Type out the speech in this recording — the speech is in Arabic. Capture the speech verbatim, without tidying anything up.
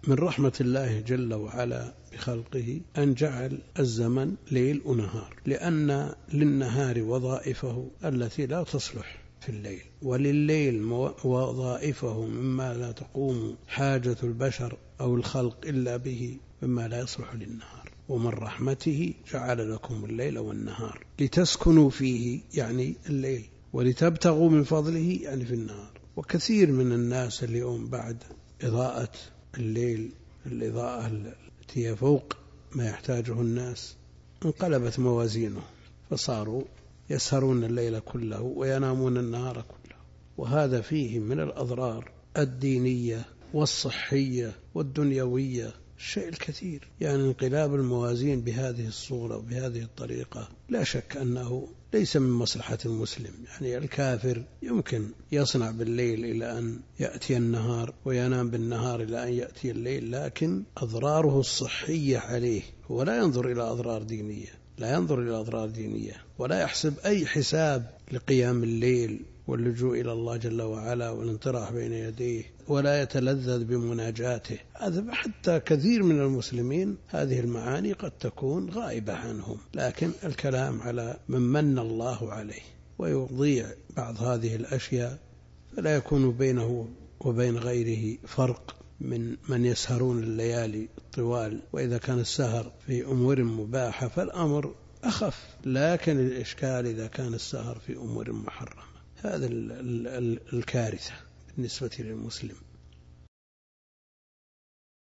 من رحمة الله جل وعلا بخلقه أن جعل الزمن ليل ونهار، لأن للنهار وظائفه التي لا تصلح في الليل، ولليل وظائفه مما لا تقوم حاجة البشر أو الخلق إلا به مما لا يصلح للنهار. ومن رحمته جعل لكم الليل والنهار لتسكنوا فيه يعني الليل، ولتبتغوا من فضله يعني في النهار. وكثير من الناس اليوم بعد إضاءة الليل، الإضاءة التي هي فوق ما يحتاجه الناس، انقلبت موازينه، فصاروا يسهرون الليل كله وينامون النهار كله. وهذا فيه من الأضرار الدينية والصحية والدنيوية الشيء الكثير. يعني انقلاب الموازين بهذه الصورة وبهذه الطريقة لا شك أنه ليس من مصلحة المسلم. يعني الكافر يمكن يصنع بالليل إلى أن يأتي النهار وينام بالنهار إلى أن يأتي الليل، لكن أضراره الصحية عليه، هو لا ينظر إلى أضرار دينية، لا ينظر إلى أضرار دينية، ولا يحسب أي حساب لقيام الليل واللجوء إلى الله جل وعلا والانطراح بين يديه، ولا يتلذذ بمناجاته. هذا حتى كثير من المسلمين هذه المعاني قد تكون غائبة عنهم، لكن الكلام على من من الله عليه ويضيع بعض هذه الأشياء، فلا يكون بينه وبين غيره فرق من من يسهرون الليالي الطوال. وإذا كان السهر في أمور مباحة فالأمر أخف، لكن الإشكال إذا كان السهر في أمور محرمة، هذا الكارثة بالنسبة للمسلم.